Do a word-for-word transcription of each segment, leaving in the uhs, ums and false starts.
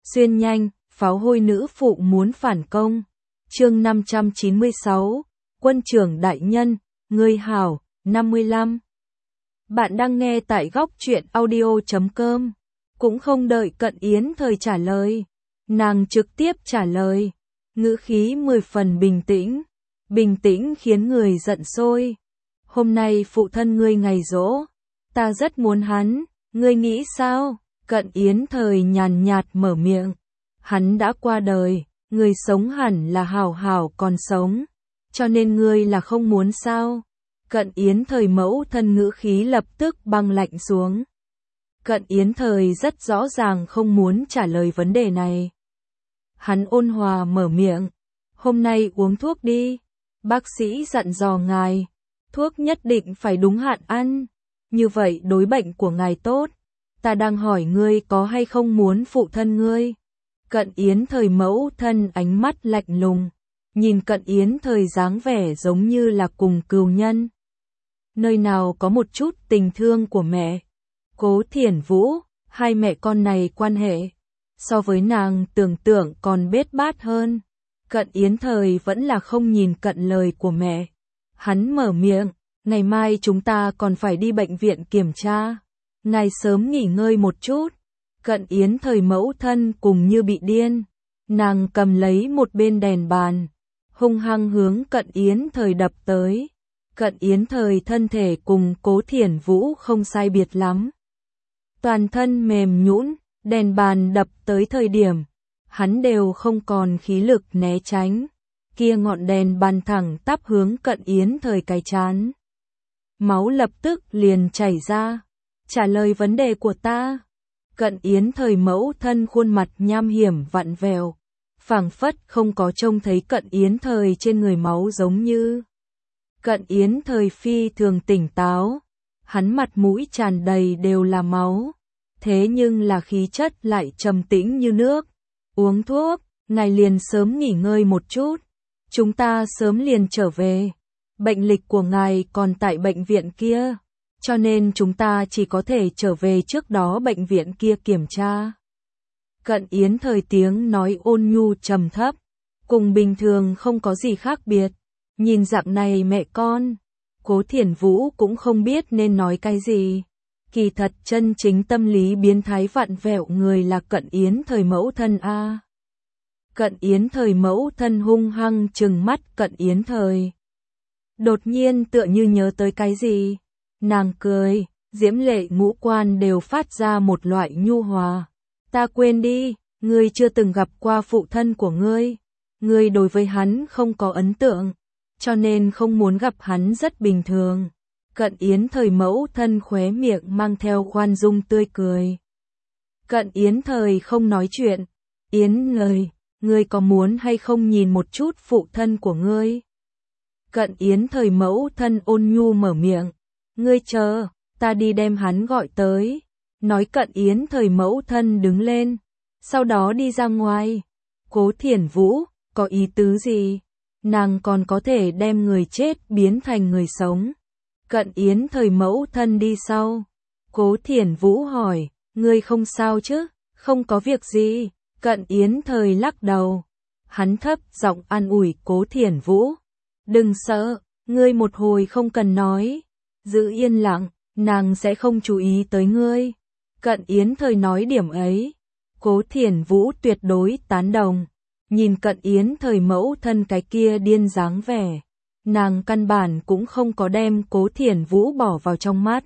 Xuyên nhanh, pháo hôi nữ phụ muốn phản công. Chương năm trăm chín mươi sáu, Quân trưởng đại nhân, ngươi hảo, năm mươi lăm. Bạn đang nghe tại góc truyện audio chấm com. Cũng không đợi Cận Yến Thời trả lời, nàng trực tiếp trả lời, ngữ khí mười phần bình tĩnh, bình tĩnh khiến người giận sôi. Hôm nay phụ thân ngươi ngày giỗ, ta rất muốn hắn, ngươi nghĩ sao? Cận Yến Thời nhàn nhạt mở miệng, hắn đã qua đời, người sống hẳn là hảo hảo còn sống, cho nên ngươi là không muốn sao? Cận Yến Thời mẫu thân ngữ khí lập tức băng lạnh xuống. Cận Yến Thời rất rõ ràng không muốn trả lời vấn đề này. Hắn ôn hòa mở miệng, hôm nay uống thuốc đi, bác sĩ dặn dò ngài, thuốc nhất định phải đúng hạn ăn, như vậy đối bệnh của ngài tốt. Ta đang hỏi ngươi có hay không muốn phụ thân ngươi. Cận Yến Thời mẫu thân ánh mắt lạnh lùng, nhìn Cận Yến Thời dáng vẻ giống như là cùng cừu nhân. Nơi nào có một chút tình thương của mẹ. Cố Thiển Vũ, hai mẹ con này quan hệ, so với nàng tưởng tượng còn bết bát hơn. Cận Yến Thời vẫn là không nhìn cận lời của mẹ. Hắn mở miệng, ngày mai chúng ta còn phải đi bệnh viện kiểm tra. Ngài sớm nghỉ ngơi một chút. Cận Yến Thời mẫu thân cùng như bị điên. Nàng cầm lấy một bên đèn bàn, hung hăng hướng Cận Yến Thời đập tới. Cận Yến Thời thân thể cùng Cố Thiển Vũ không sai biệt lắm. Toàn thân mềm nhũn, đèn bàn đập tới thời điểm, hắn đều không còn khí lực né tránh. Kia ngọn đèn bàn thẳng tắp hướng Cận Yến Thời cái trán. Máu lập tức liền chảy ra. Trả lời vấn đề của ta. Cận Yến Thời mẫu thân khuôn mặt nham hiểm vặn vẹo, phảng phất không có trông thấy Cận Yến Thời trên người máu giống như. Cận Yến Thời phi thường tỉnh táo, hắn mặt mũi tràn đầy đều là máu, thế nhưng là khí chất lại trầm tĩnh như nước. Uống thuốc, ngài liền sớm nghỉ ngơi một chút, chúng ta sớm liền trở về. Bệnh lịch của ngài còn tại bệnh viện kia, cho nên chúng ta chỉ có thể trở về trước đó bệnh viện kia kiểm tra. Cận Yến Thời tiếng nói ôn nhu trầm thấp, cùng bình thường không có gì khác biệt. Nhìn dạng này mẹ con, Cố Thiển Vũ cũng không biết nên nói cái gì. Kỳ thật chân chính tâm lý biến thái vặn vẹo người là Cận Yến Thời mẫu thân a. Cận Yến Thời mẫu thân hung hăng trừng mắt Cận Yến Thời. Đột nhiên tựa như nhớ tới cái gì, nàng cười, diễm lệ ngũ quan đều phát ra một loại nhu hòa. Ta quên đi, ngươi chưa từng gặp qua phụ thân của ngươi, ngươi đối với hắn không có ấn tượng, cho nên không muốn gặp hắn rất bình thường. Cận Yến Thời mẫu thân khóe miệng mang theo khoan dung tươi cười. Cận Yến Thời không nói chuyện. Yến lời, ngươi có muốn hay không nhìn một chút phụ thân của ngươi? Cận Yến Thời mẫu thân ôn nhu mở miệng. Ngươi chờ, ta đi đem hắn gọi tới. Nói Cận Yến Thời mẫu thân đứng lên, sau đó đi ra ngoài. Cố Thiển Vũ, có ý tứ gì? Nàng còn có thể đem người chết biến thành người sống. Cận Yến Thời mẫu thân đi sau. Cố Thiển Vũ hỏi, ngươi không sao chứ? Không có việc gì. Cận Yến Thời lắc đầu. Hắn thấp giọng an ủi Cố Thiển Vũ. Đừng sợ, ngươi một hồi không cần nói. Giữ yên lặng, nàng sẽ không chú ý tới ngươi. Cận Yến Thời nói điểm ấy, Cố Thiển Vũ tuyệt đối tán đồng. Nhìn Cận Yến Thời mẫu thân cái kia điên dáng vẻ, nàng căn bản cũng không có đem Cố Thiển Vũ bỏ vào trong mắt.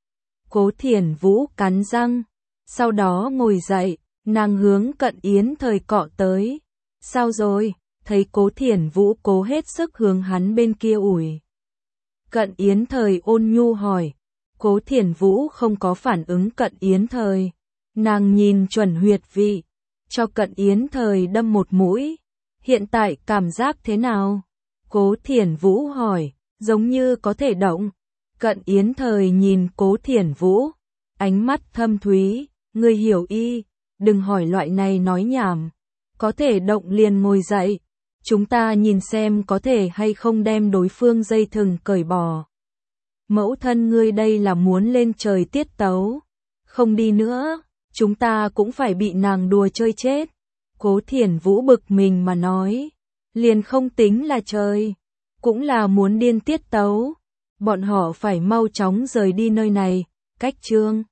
Cố Thiển Vũ cắn răng, sau đó ngồi dậy, nàng hướng Cận Yến Thời cọ tới. Sao rồi? Thấy Cố Thiển Vũ cố hết sức hướng hắn bên kia ủi. Cận Yến Thời ôn nhu hỏi. Cố Thiển Vũ không có phản ứng Cận Yến Thời. Nàng nhìn chuẩn huyệt vị, cho Cận Yến Thời đâm một mũi. Hiện tại cảm giác thế nào? Cố Thiển Vũ hỏi, giống như có thể động. Cận Yến Thời nhìn Cố Thiển Vũ, ánh mắt thâm thúy, ngươi hiểu y, đừng hỏi loại này nói nhảm. Có thể động liền ngồi dậy, chúng ta nhìn xem có thể hay không đem đối phương dây thừng cởi bỏ. Mẫu thân ngươi đây là muốn lên trời tiết tấu, không đi nữa, chúng ta cũng phải bị nàng đùa chơi chết. Cố Thiển Vũ bực mình mà nói, liền không tính là chơi, cũng là muốn điên tiết tấu. Bọn họ phải mau chóng rời đi nơi này, cách Trương